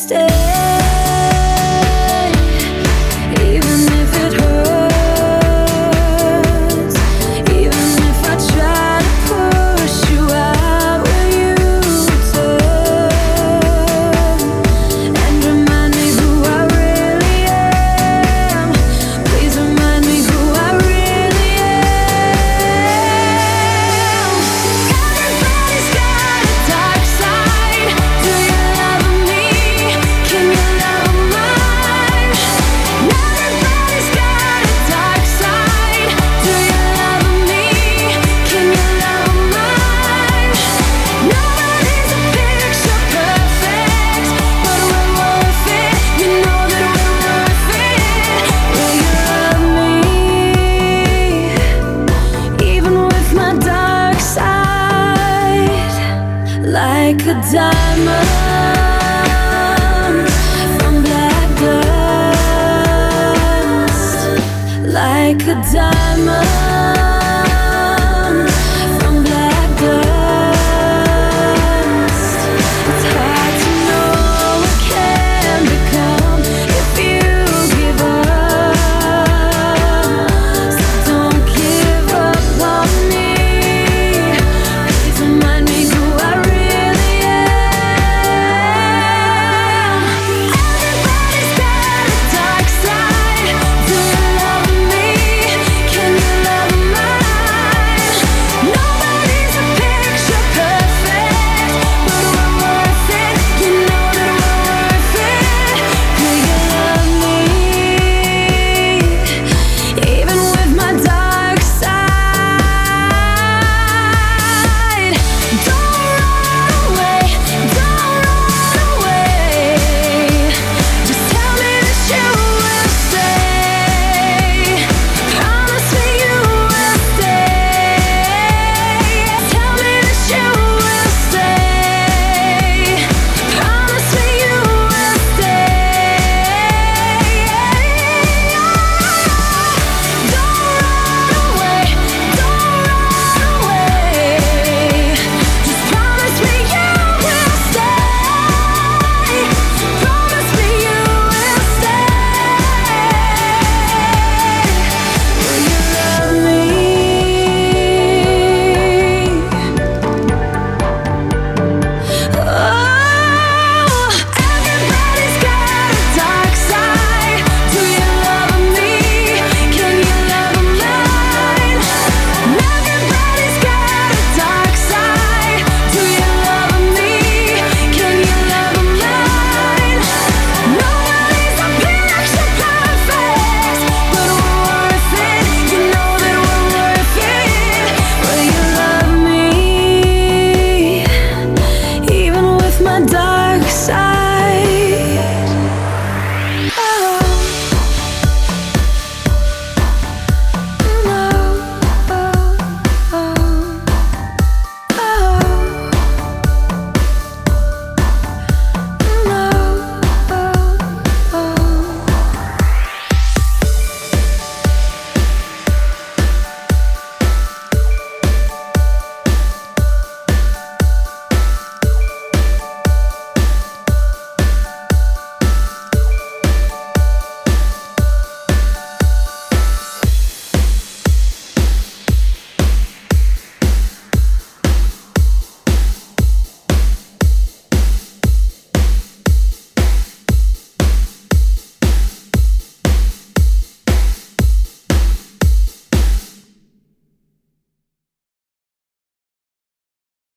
stay, even if it hurts, even if I try to push you out, will you turn and remind me who I really am? Please remind me who I really am. Everybody's got a dark side. Do you love me? Can you love mine? Everybody's got a dark side. Do you love me? Can you love mine? Nobody's a picture perfect, but we're worth it. You know that we're worth it. Will you love me, even with my dark side? Like a diamond from black dust, like a diamond